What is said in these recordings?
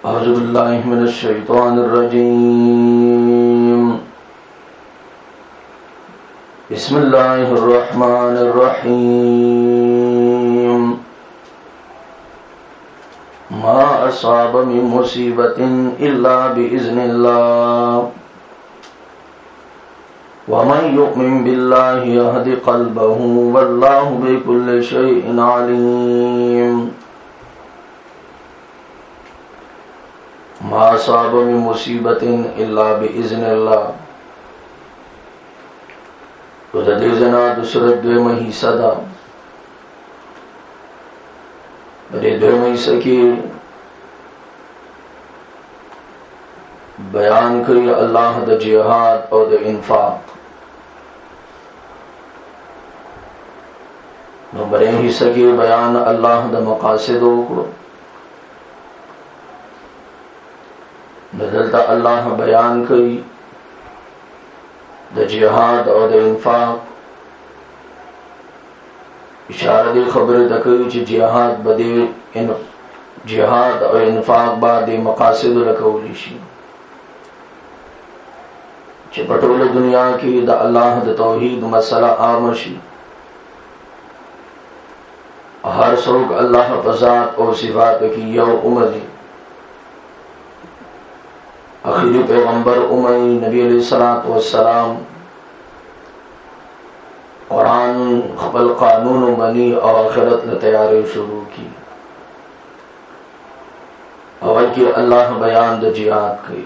اعوذ باللہ من الشیطان الرجیم بسم اللہ الرحمن الرحیم ما اصاب من مصیبت الا باذن اللہ ومن یؤمن باللہ یہد قلبہ واللہ بکل شیء علیم ما اصاب من مصیبت الا باذن اللہ. تو ددیزنا دوسرت دوی مہیسہ دا بڑے دوی مہیسہ کی بیان کری اللہ دا جہاد اور دا انفاق. نو بڑے حصہ کی بیان اللہ دا مقاصدوں کو بدلتا اللہ بیان کری دا جہاد اور دا انفاق. اشارہ دی خبر دکوی چی جہاد بدے جہاد اور انفاق بعد مقاصد لکولی شی چی پٹول دنیا کی دا اللہ دا توحید مسئلہ آمشی. ہر سوک اللہ پذات اور صفات کی یو امدی آخری پیغمبر امی نبی علیہ السلام قرآن خبل قانون بنی اور آخرت تیاری شروع کی. اول کی اللہ بیان دا جہاد کی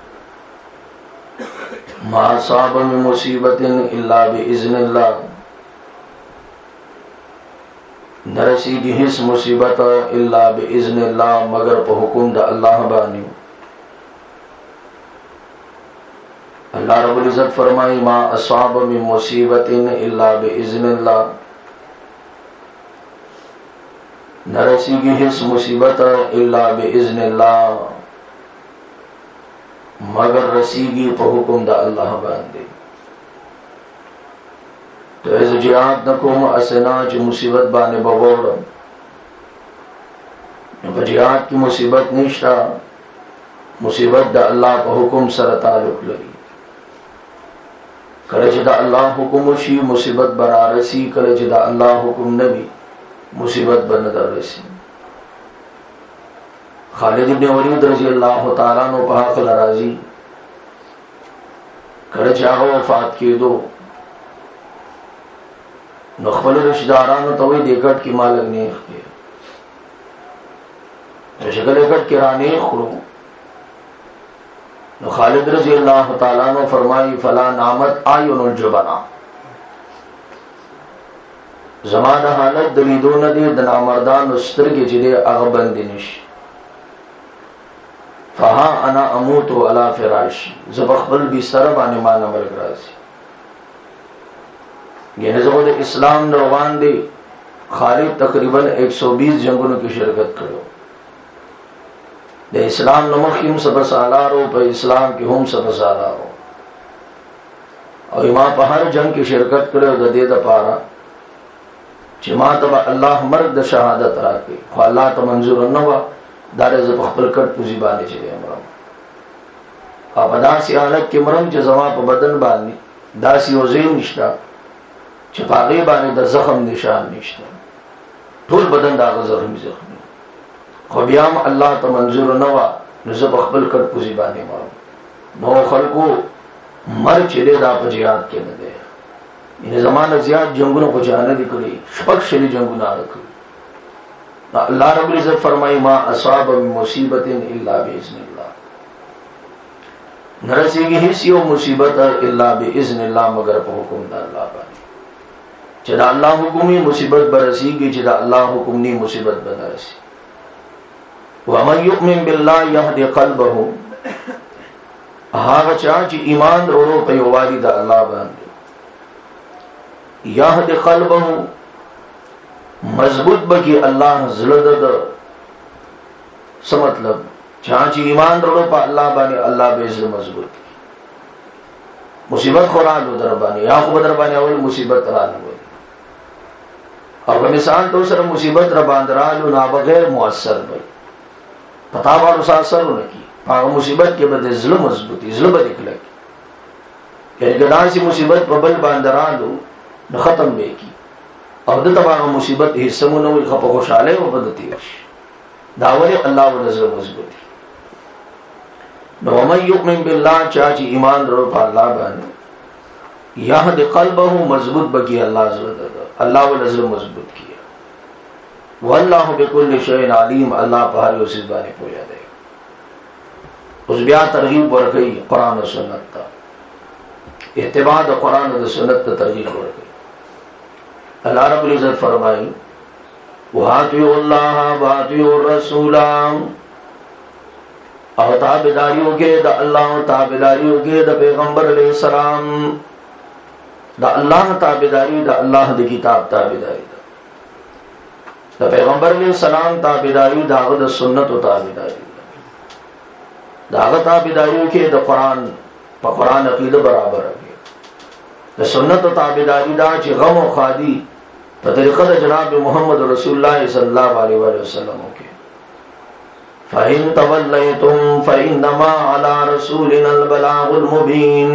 ما اصاب من مصیبت الا باذن اللہ. نرسی کی حس مصیبت الا باذن اللہ مگر پہ حکم دا اللہ بانی. اللہ رب العزت فرمائی ما اصاب من مصیبت الا باذن اللہ. نرسی کی حس مصیبت الا باذن اللہ مگر رسیگی پہ حکم دا اللہ باندے. تو ایز جہاد نکوم اسنا چی مصیبت بانے بغورم جہاد کی مصیبت نشتا. مصیبت دا اللہ پہ حکم سر تعلق لگی. کلچ دا اللہ حکم شی مصیبت برا رسی، کلچ دا اللہ حکم نبی مصیبت بندر رسی. خالد بن ولید رضی اللہ تعالیٰ نو پاک لرازی کلچ آغا وفات کی دو نخبل رشدارانو توی دیکھٹ کی مالک نیخ کے شکل اکٹ کرانیخ کرو. خالد رضی اللہ تعالیٰ نے فرمائی فلا نامت آئین الجبنا زمانہ حالت دلیدون دی دنامردان استرگی جدے اغبندنش فہا انا اموتو علا فراش زبخبل بھی سربانی مانا مرگ رازی. یہ نظام اسلام نروان دی خالد تقریباً 120 جنگوں کی شرکت کرو. دے اسلام نمخ ہم سب سالارو پہ اسلام کی ہم سب سالارو اور امام پہ ہر جنگ کی شرکت کرے دا دے دا پارا چما تبا اللہ مرد دا شہادت راکی خو اللہ تا منظور نوا دار زب خبر کٹ پوزی بانے چلے امرام. آپ دا سی حالت کی مرم چی زمان پہ بدن بانی دا سی وزین نشتا چی پاقی بانے دا زخم نشان نشتا طول بدن دا زخمی خو بیام اللہ تا منظور نوا نزب اخبر کر پوزی بانے مارو نو خلقو مر چلے دا پا جہاد کے ندے. انہیں زمانہ زیاد جنگونوں کو جانے دی کری شپک شلی جنگونہ رکھو. اللہ رب العزت فرمائی ما اصاب من مصیبت الا باذن اللہ. نرسی کی حسی و مصیبت الا باذن اللہ مگر پا حکم دا اللہ بانی. چدا اللہ حکمی مصیبت برسی گی چدا اللہ حکمنی مصیبت برسی. وَمَنْ يُؤْمِن بِاللَّهِ يَهْدِ قَلْبَهُ آغا چاچی ایمان روڑو پیوالی دا اللہ باندے. یہد قلبہ مضبوط بکی اللہ زلد دا سمطلب چاچی ایمان روڑو پا اللہ باندے اللہ بیزل مضبوط مصیبت خورالو در باندے یا خوب در باندے اول مصیبت رالو باندے. اور مثال تو سر مصیبت رباندرالو نا بغیر مؤثر باندے پتا باندې ساسرونه کی هغه مصیبت کې به ظلم مضبوطی ظلم نکړي یعنی ګناسي مصیبت په بل باندې رالو نو ختم به کی او د تباغه مصیبت حصمونه وي خپه خوشاله او بدتی شي دا ولی الله ورزه مضبوطی نو من یؤمن بالله چا چې ایمان ورو په الله باندې یهد قلبه مضبوط بکی الله زړه الله ورزه مضبوط کیا والله بكل شيء علیم الله په هر یو څه باندې پوهه دی اوس بیا ترغیب ورکړي قران او سنت ته اتباع د قران او سنت ته ترغیب ورکړي اللہ رب العزت فرمائی وَآتِيُوا اللَّهَ وَآتِيُوا الرَّسُولَ او تابداریوں کے دا اللہ تابداریوں کے دا پیغمبر علیہ السلام دا اللہ تابداری دا اللہ دی کتاب تابداری دا پیغمبر علیہ السلام تابداری دا غد سنت و تابداری دا غد تابداریوں کے دا قرآن پا قرآن عقید برابر ہے دا سنت و تابداری دا چی غم و خادی طریقہ جناب محمد رسول اللہ صلی اللہ علیہ وسلم کے فَإِن تَوَلَّيْتُمْ فَإِنَّمَا عَلَى رَسُولِنَا الْبَلَاغُ الْمُبِينُ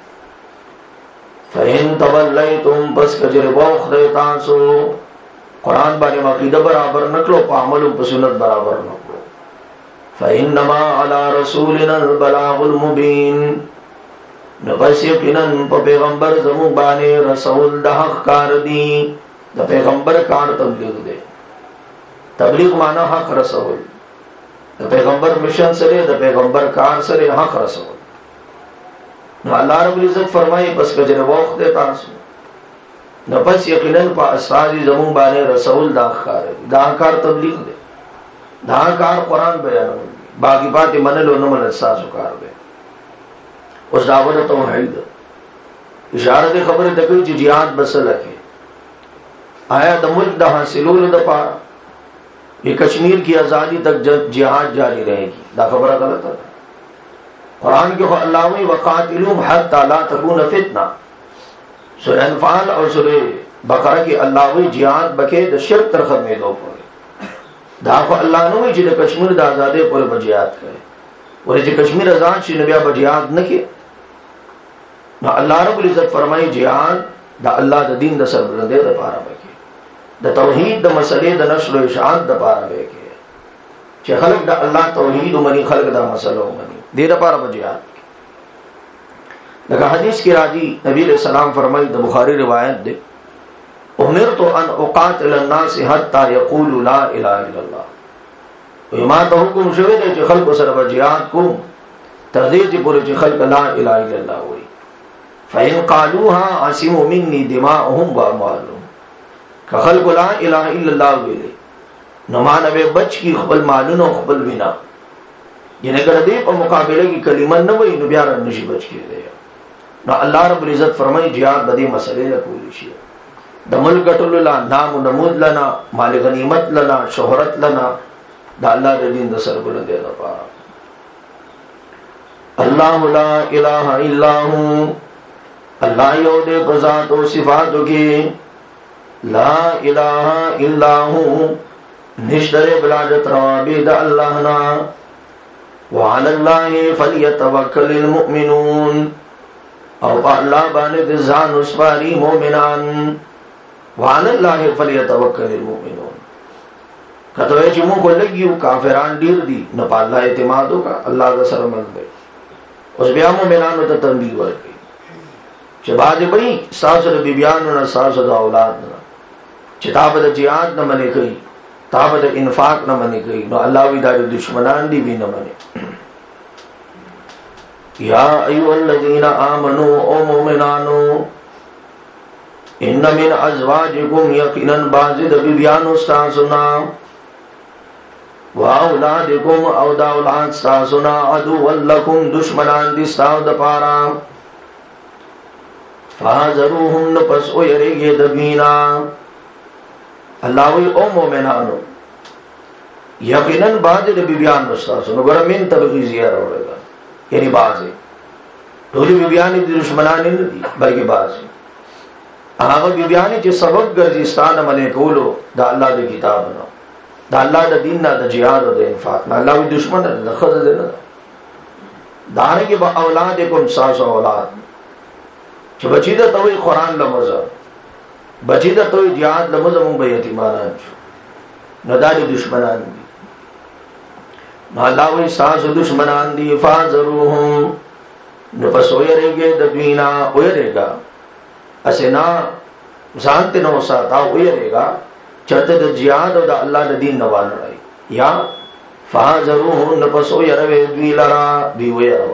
فَإِن تَوَلَّيْتُمْ پس کجر بوخ دیتانسو قرآن بارے عقیدہ برابر نکلو پا عمل پا سنت برابر نکلو فَإِنَّمَا عَلَى رَسُولِنَا الْبَلَاغُ الْمُبِينُ نبس یقیناً پا پیغمبر زمو بانے رسول دا حق کار دی دا پیغمبر کار تبلیغ دے تبلیغ مانا حق رسول دا پیغمبر مشن سرے دا پیغمبر کار سرے حق رسول نو اللہ رب العزت فرمائی پس کجر وقت دے تانسو نو پس یقیناً پا اسفادی زمون بانے رسول دا کار دی دا کار تبلیغ دے دا کار قرآن بیانو دی باقی بات منلو نمن اساسو کار دے اس دعوت توحید اشارت خبر تکوی چی جہاد بسلکے آیا دا ملک دا حاصلول دا پارا یہ کشمیر کی آزادی تک جہاد جاری رہے گی دا خبر غلط ہے قرآن کے اللہوی وقاتلوم حتی لا تکون فتنہ سورہ انفال اور سورہ بقرہ کی اللہوی جہاد بکے دا شرک تر ختمے دو پورے دا خو اللہ نوی چی دا کشمیر دا آزادے پورے بجیاد کرے اور چی کشمیر آزاد چی نبیہ بجیاد نکے نا اللہ رب العزت فرمائی جہاد دا اللہ دا دین دا سربلندے دا پارا بکے دا توحید دا مسئلے دا نشر و اشاعت دا پارا بکے چی خلق دا اللہ توحید و منی خلق دا مسئلہ و منی دے دا پارا بجیاد لکہ حدیث کی راجی نبی علیہ السلام فرمائی دا بخاری روایت دے امرت ان اقاتل الناس حتی یقولوا لا الہ الا اللہ ایمان دا حکم شوئے دے چی خلق و سر بجیاد کو تغدیر چی پورے چی خلق لا الہ الا اللہ ہوئی فَإِن قَالُوهَا عَصِمُوا مِنِّي دِمَاءُهُمْ وَأَمْوَالُهُمْ کہ خلق لا الہ الا اللہ ویلے نمان بے بچ کی خبل معلون و خبل بنا یعنی اگر دے پر مقابلے کی کلمہ نوئی نبیار نشی بچ کی دے نا اللہ رب العزت فرمائی جہاد بدی مسئلے لکولی شیئے دا ملک گٹل لنا نام و نمود لنا مال غنیمت لنا شہرت لنا دا اللہ دین دا سر بلندے دا پارا اللہ لا الہ الا ہوں اللہ یود بذات و صفاتو کی لا الہ الا ہوں نشتر بلاجت روابید اللہ نا وعلى اللہ فلیتوکل المؤمنون او پا اللہ باند زان اسپاری مومنان وعلى اللہ فلیتوکل المؤمنون کتوے چمو کو لگیو کافران دیر دی نپا اللہ اعتمادو کا اللہ دا سرمند بے اس بیا مومنانو تا تنبیہ ورکی چھ باز بڑی ساسو دا بیبیانو نا ساسو دا اولاد نا چھ تابا دا جہاد نا منے کئی تابا دا انفاق نا منے کئی نو اللہ وی دا دشمنان دی بھی نا منے یا ایوہ الذین آمنوا او مومنانو ان من ازواجکم یقیناً باز دا بیبیانو ساسونا و اولادکم او دا اولاد ساسونا عدو لکم دشمنان دی ساو دا پارا فَحَذَرُوهُمْ پس او یرگی دبینا اللہ وی او مومنانو یقیناً بعض بی بیان مستاسو نگرہ من طبقی زیارہ ہو رہا یعنی بعض دولی بی بیانی دی دشمنانی ندی بلکہ بعض آغا بی بیانی چی سبب گرزستان ملے کولو دا اللہ دی کتاب نا دا اللہ دا دین دا جہاد دا انفاق نا اللہ وی دشمن دا خضر دینا دانے کی با اولادکم ساس و اولاد چھ بچی دا توی قرآن لمزا بچی دا توی جہاد لمزا مون با یتیمانان چو نداری دشمنان دی نا اللہ وی ساس و دشمنان دی فازروہم نپس اویرے گے دبینا اویرے گا اسے نا زانتے نو ساتا اویرے گا چرتے دا جہاد و دا اللہ دا دین نوان رہی یا فازروہم نپس اویرے دوی لرا دوی ویروا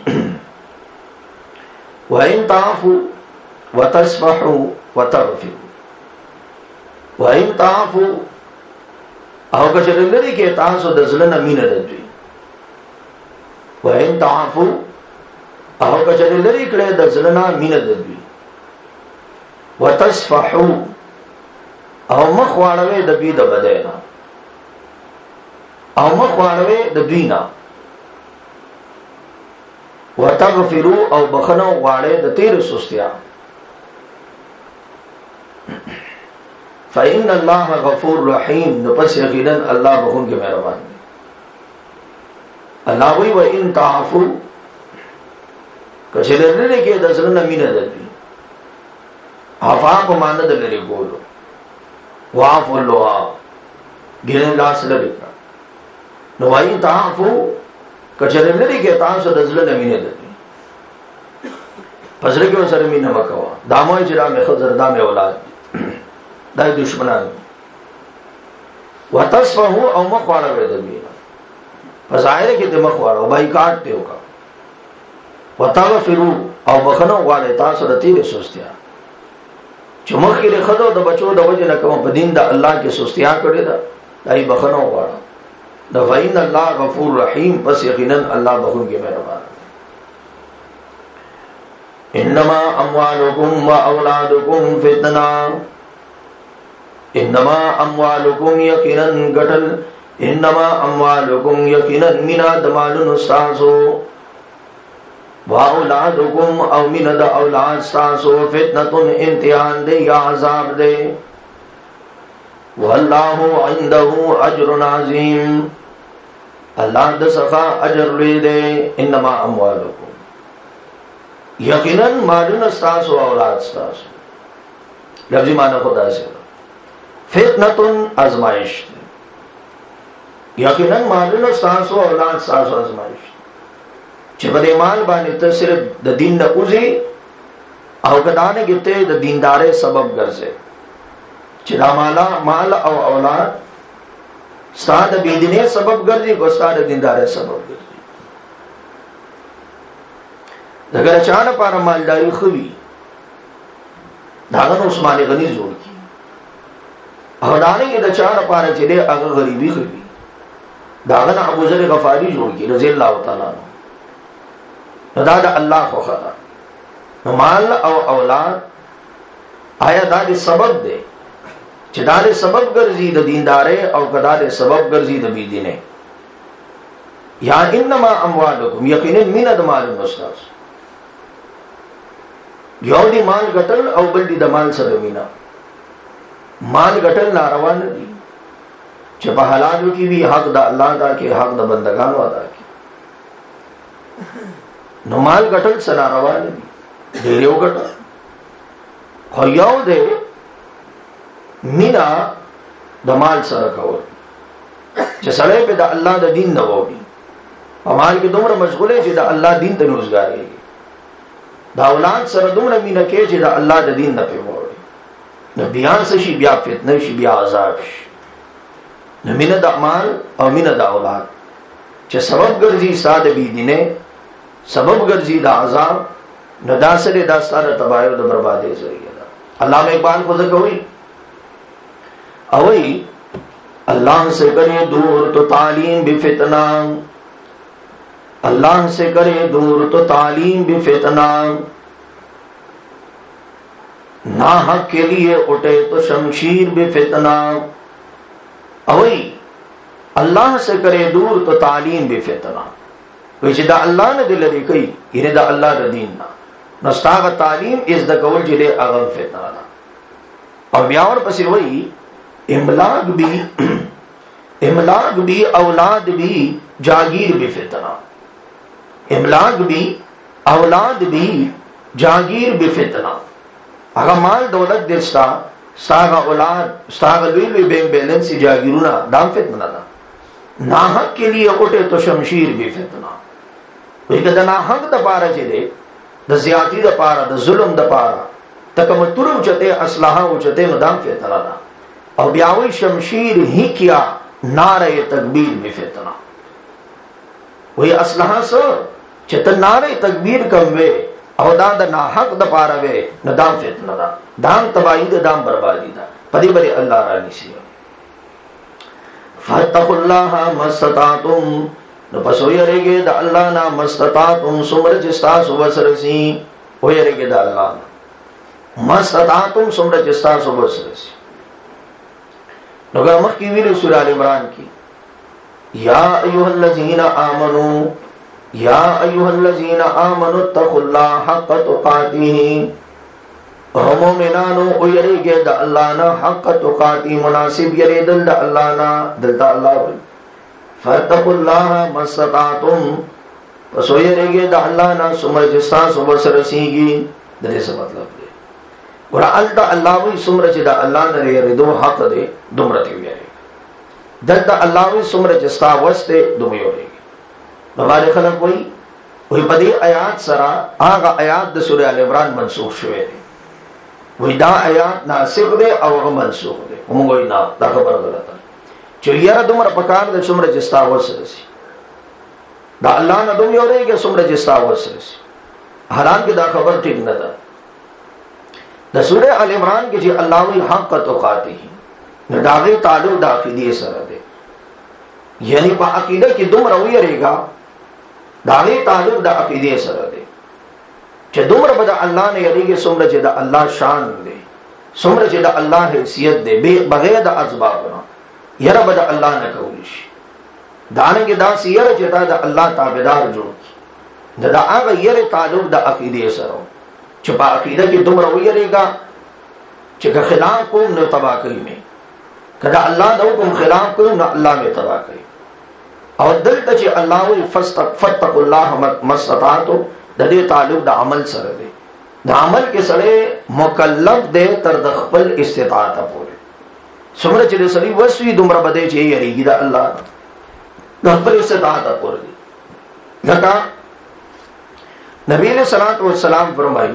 وَإِن تَعْفُوا وَتَصْفَحُوا وَتَغْفِرُوا وَإِن تَعْفُوا او کچھ لري کې تاسو د زلن امینه دوی وَإِن تَعْفُوا او کچھ لري کړه د زلن امینه دوی وَتَصْفَحُوا او مخ واړوي د دوی د بدینا او مخ واړوي د دوی نه وَتَغْفِرُوا او بخنو غواړي د تیر سستیا فَإِنَّ اللَّهَ غَفُورٌ رَحِيمٌ نو پس یقینا اللہ بخون کے مہربان اللہ وی وَإِن تَعْفُوا کچھ لري کې د زړه مینه درځي عفا په معنی د لري کولو وعفو اللها ګینه لاس لري نو وَإِن تَعْفُوا کچره لري کې تاسو د زړه مینه درځي پسره کې سره مینه وکوا داموي چې را مې خزر دامه اولاد دای دشمنان وتصفحوا او مخواړه وې د مینا فظاهر کې د مخواړه بایکاټ ته وکا وتغفروا او بخنو غواړي تاسو د تیر سستیا چې مخ کې خدو د بچو د وجه نه کوم په دین د الله کې سستیا کړی دا دای بخنو غواړه د فإن الله غفور رحیم پس یقینا الله بخون کې مهربان انما اموالکم واولادکم فتنہ انما اموالکم یقینا گٹل انما اموالکم یقینا مینا دمالن استاسو واولادکم او مینا دا اولاد استاسو فتنتن امتحان دے یا عذاب دے واللہ عنده اجر عظیم اللہ دسخا اجر لے دے انما اموالکم یقینا مالن استاسو اولاد استاسو لفظی معنی خدا سے فتنتن ازمائش یقینا مالن استاسو اولاد استاسو ازمائش چې په مال باندې ته صرف د دین نه اوځي او کدانه کېته د دیندارې سبب ګرځي چې دا مال او اولاد ستاد بيدینه سبب ګرځي کو ستاد دیندارې سبب ګرځي دغه چانه پر مالداري خوي داغه عثمان غنی جوړ کی او دانه کې د چانه پر چې له هغه غریبي خوي داغه ابو ذر غفاری جوړ کی رضی الله تعالی عنہ دا الله خو خدا مال او اولاد آیا دا د سبب دی چې دا د سبب ګرځي د دیندارې او کدا د سبب ګرځي د بيدینه یا انما اموالکم یقینا من المال المستاس یو دی مال غټل او بل دی د مال سره مینا مال غټل ناروا نه دي چې په حلالو کې وی حق د الله دا کې حق د بندگانو ادا کی نو مال غټل سره ناروا نه دي ډېر یو غټ خو یو دی مینا د مال سره کول چې سړی په د الله د دین نه ووي او مال کې دومره مشغوله چې د الله دین ته روزګاری دا اولاد سره دومره مینا کې چې د الله د دین نه پیوړي نو بیا شي بیا فتنه شي بیا عذاب شي نو مینا د مال او مینا د اولاد چې سبب ګرځي ساده بي دینه سبب ګرځي د عذاب نو دا سره د ستاره تباہی او د بربادي ذریعہ ده علامہ اقبال کو ذکروي اوئی اللہ سے کرے دور تو تعلیم بھی فتنہ اللہ سے کرے دور تو تعلیم بھی فتنہ نا حق کے لیے اٹھے تو شمشیر بھی فتنہ اوئی اللہ سے کرے دور تو تعلیم بھی فتنہ ویچے دا اللہ نے دل دی کئی یعنی دا اللہ دا دین نا نستاغ تعلیم از دا قول جلے اغم فتنہ نا اور بیاور پسی وئی املاک بھی املاک بھی اولاد بھی جاگیر بھی فتنہ، املاک بھی اولاد بھی جاگیر بھی فتنہ. اگر مال دولت دے ستاغ اولاد ستاغ لوی بینک بیلنس جاگیرونا دام فتنہ دا. ناحق کے لیے اٹھے تو شمشیر بھی فتنہ. ویکا دا ناحق دا پارا چے دے، دا زیادتی دا پارا، دا ظلم دا پارا تکم ترو چتے اسلحہ اچتے ندام فتنہ دا. اور بیاوی شمشیر ہی کیا نعرہ تکبیر بھی فتنہ. وہی اسلحہ سو چتا نعرہ تکبیر کم وے او دا دا ناحق دا پارا وے ندام فتنہ دا، دام تباہی دا، دام بربادی دا. پدی بری اللہ رانی سی. فَاتَّقُوا اللَّهَ مَسْتَطَعْتُمْ، نو پس ہوئی رہے گے دا اللہ نا مستطاعتم سمر جستاس وسرسی، ہوئی رہے گے دا اللہ نا مستطاعتم سمر جستاس وسرسی. نو گا مخ کی ویلی سورہ آل عمران کی، یا ایوہ الذین آمنوا، یا ایوہ الذین آمنوا اتقوا اللہ حق تقاتہ. او مومنانو او یری گے دا اللہ نا حق تقاتی، مناسب یری دل دا اللہ نا، دل دا اللہ ہوئی. فاتقوا اللہ مستطاعتم، پس او یری گے دا اللہ نا سمر جستاس وسرسی گی. دلے سے مطلب دے گورا التا اللہ ہوئی سمر چی دا اللہ نا ریری دو حق دے دمرتی ہوئی رہے دل دا اللہ ہوئی سمر جستا وستے دمی ہو رہے گی. ہمارے خلق وہی بدی آیات سرا آگا آیات دا سورہ آل عمران منسوخ شوئے دے، وہی دا آیات ناسخ دے اور منسوخ دے. ہمگوئی نا دا خبر غلطا چو یرا دمر پکار دے سمر جستا وسرسی دا اللہ نا دمی ہو رہے گی سمر جستا وسرسی. حالان کی دا خبر ٹھیک نہ دا. دا سورہ آل عمران کی جی اللہ وی حق تقاتی ہی داغی تعلق دا عقیدی سر دے، یعنی پا عقیدہ کی دم روی رہے گا داغی تعلق دا عقیدی سر دے. چھ دمر بدا اللہ نے یعنی کہ سمر چھ دا اللہ شان دے، سمر چھ دا اللہ حیثیت دے بغیر دا ازبابنا یرا بدا اللہ نے کولیش دانگی دا سی یرا چھ دا اللہ تابدار جو کی دا آگا یر تعلق دا عقیدی سر ہو. چھپا عقیدہ کی دم روی رہے گا چھکا خلاف کو نو تباہ کری میں کدا اللہ دو کم خلاف کو نو اللہ میں تباہ کری. اور دل تچے اللہ وی فتقوا اللہ مستطاعتو دا دے تعلق دا عمل سر دے، دا عمل کے سرے مکلف دے تر دخپل استطاعت پورے. سمرہ چلے سری وسوی دمرہ بدے چے یری گی دا اللہ دخپل استطاعت پورے دے. لکا نبی علیہ السلام فرمائی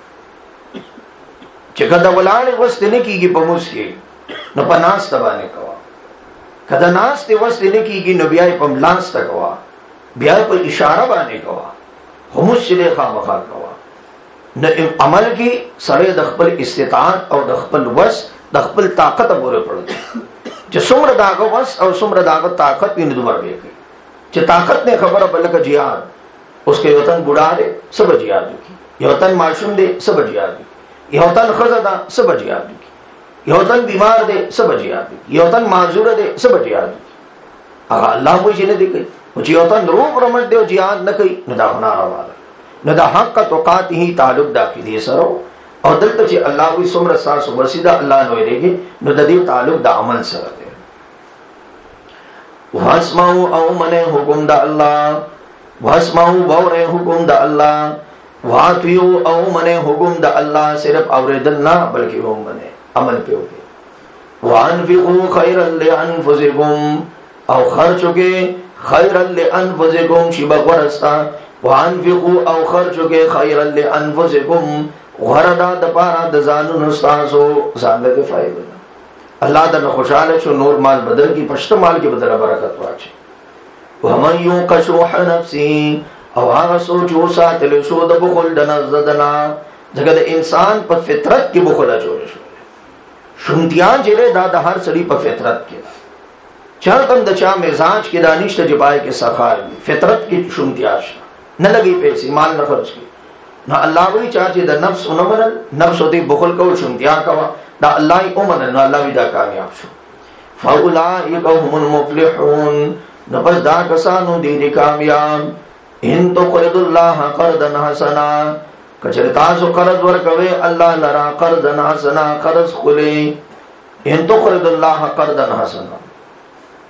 چکہ دا ولانے وست نکی گی پموس کے نو پا ناس تبانے کوا، کدا ناس تے وست نکی گی نو بیائی پا ملانس تا کوا، بیائی پا اشارہ بانے کوا، خموس چلے خواہ مخواہ کوا. نو عمل کی سرے دخپل استطاعت اور دخپل وست دخپل طاقت پورے پڑ گئی. چھ سمر داغ وست اور سمر داغ طاقت ان دمر بے گئی. چھ طاقت نے خبر بلک جہاد اس کے یوتن بڑھا دے سب جہاد کی، یوتن معشوم دے سب جہاد کی، یوتن خزدہ سب جہاد کی، یوتن بیمار دے سب جہاد کی، یوتن معذور دے سب جہاد کی. اگر اللہ کوئی چیزیں دے گئی مجھے یوتن روح رمٹ دے جہاد نہ کئی ندا خنارا والا ندا حق کا توقات ہی تعلق دا کی دے سرو. اور دلتا چی اللہ کوئی سمر ساس ورسیدہ اللہ نوے دے گے ندا دی تعلق دا عمل سر دے. واسمعو او منے حکم دا اللہ، واسمعو بورے حکم دا اللہ، واتیو او منے حکم دا اللہ، صرف اوریدن نہ بلکہ وہ منے عمل پہ ہوگے. وانفقو خیرا لانفسکم، او خرچو کے خیرا لانفسکم شبہ ورستا، وانفقو او خرچو کے خیرا لانفسکم غردا دپارا دزانو نستاسو زاندہ فائدہ. اللہ در خوشحال چھو نور مال بدل کی پشت مال کی بدل برکت واچے. وَمَنْ يُوقَ شُحَّ نَفْسِهِ، او آغا سوچو ساتلے شو دا بخل دنزدنا جگہ انسان پا فطرت کی بخلا چولے شو شنتیان جلے دا ہر سری پا فطرت کی چاہتم دا چاہ مزاج کی دانشت جبائے کے سخار بھی فطرت کی شنتیاش نہ لگی پیسی مال نہ خرچ کی نہ اللہ وی چاہتے دا نفس انمنل نفس ہوتی بخل کو شنتیاں کوا دا اللہ ہی امنل نہ اللہ وی دا کامیاب شو. فَأُولَئِكَ هُمُ الْمُفْلِحُونَ، نفس دا کسانو دی کامیاب. ان تو قرض اللہ قرضا حسنا، کچرتاسو قرض ورکوے اللہ لرا قرضا حسنا قرض خلے. ان تو قرض اللہ قرضا حسنا،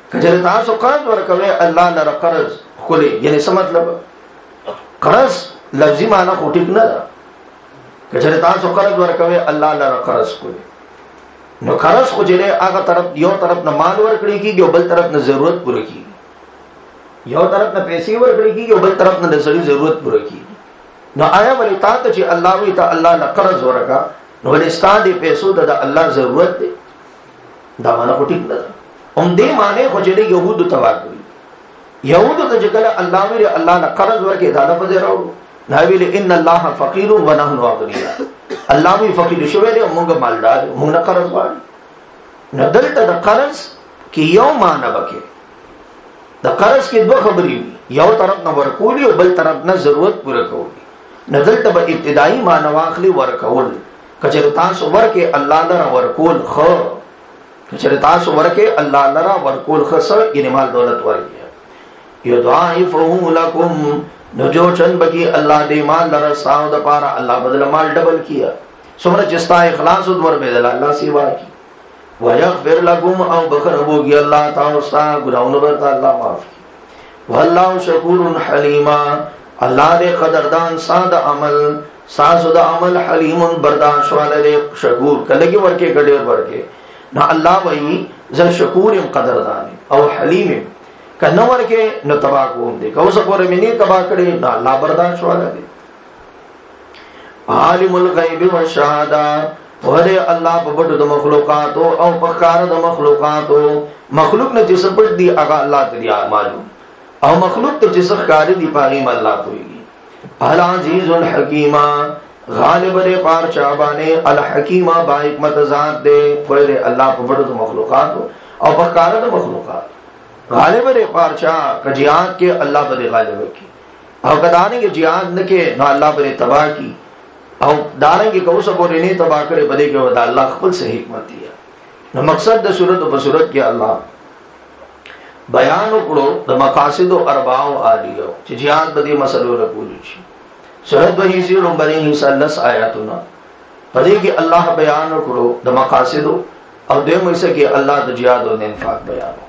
کچره تاسو قرض ورکوي الله لره قرض خولي، یعنی څه مطلب؟ قرض لفظي معنی خو ټیک نه ده. کچره تاسو قرض ورکوي الله لره قرض خولي، نو قرض خو چې هغه طرف یو طرف نه مال ورکړي کیږي او بل طرف نه ضرورت پوره کیږي، یو طرف نه پیسې ورکړي کیږي او بل طرف نه د سړي ضرورت پوره کیږي. نو آیا ولی تا ته چې الله وی ته الله نه قرض ورکا، نو ولې ستاسو د پیسو د الله ضرورت دی؟ دا معنی خو ټیک نه ده. دې معنی خو چې يهودو ته واکوي، يهودو ته چې کله الله وی الله نه قرض ورکې دا لفظ راوړو، نه ویل ان الله فقیر ونحن اغنیاء، الله وی فقیر شوی دی موږ مالدار موږ نه قرض غواړو. نو دلته د قرض کې یو معنی وکړي، د قرض کې دوه خبرې وي، یو طرف نه ورکول او بل طرف نه ضرورت پوره کول. نو دلته به ابتدایي معنی واخلي ورکول، کچره تاسو ورکې الله لره ورکول خو، کچره تاسو ورکې الله لره ورکول خسر یعنی مال دولت ورکې یضاعفه لكم، نو جو چن بکی اللہ دے مال لرا ساو دا پارا اللہ بدل مال ڈبل کیا، سمرا چستا اخلاص ادور بیدل اللہ سیوا کی، وَيَغْفِرْ لَكُمْ او بخربو گی اللہ تاوستا گناہون برتا اللہ معاف کی، وَاللَّهُ شَكُورٌ حَلِيمًا، اللہ دے قدردان ساد عمل ساسو دا عمل حلیم برداشت والا دے شکور کلگی ورکے گڑیر ورکے، نا اللہ وہی زل شکورم قدردان او حلیمم کہ نہ ورکے نہ تباہ کوم دے کہ اسا پورے میں نہیں تباہ کرے نہ اللہ برداشت والا دے. عالم الغیب والشہادہ، ورے اللہ ببڑ دا مخلوقاتو او پکار دا مخلوقاتو، مخلوق نے جس پڑھ دی اگا اللہ تدیا معلوم، او مخلوق تو جس کاری دی پاغیم اللہ کوئی گی. العزیز الحکیمہ، غالب دے پار چابانے، الحکیمہ با حکمت ذات دے، ورے اللہ ببڑ دا مخلوقاتو او پکار دا مخلوقات، غالب دے پارچا کہ جہاد کے اللہ بدے غالب کی، او کدانے کے جہاد نکے نہ اللہ بدے تباہ کی، او داریں کے کوسا بورے نہیں تباہ کرے بدے کے ودا اللہ خپل سے حکمت دیا. نو مقصد دا صورت و بصورت کے اللہ بیان اکڑو دا مقاصد و ارباع و آلیو چی جہاد بدے مسئلو رکولو چی صورت وحی سی رنبنی حیثہ لس آیاتنا بدے کے اللہ بیان اکڑو دا مقاصد و دے مجھے کہ اللہ دا جہاد و انفاق بیانو.